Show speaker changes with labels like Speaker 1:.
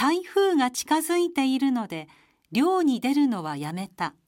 Speaker 1: 台風が近づいているので漁に出るのはやめた。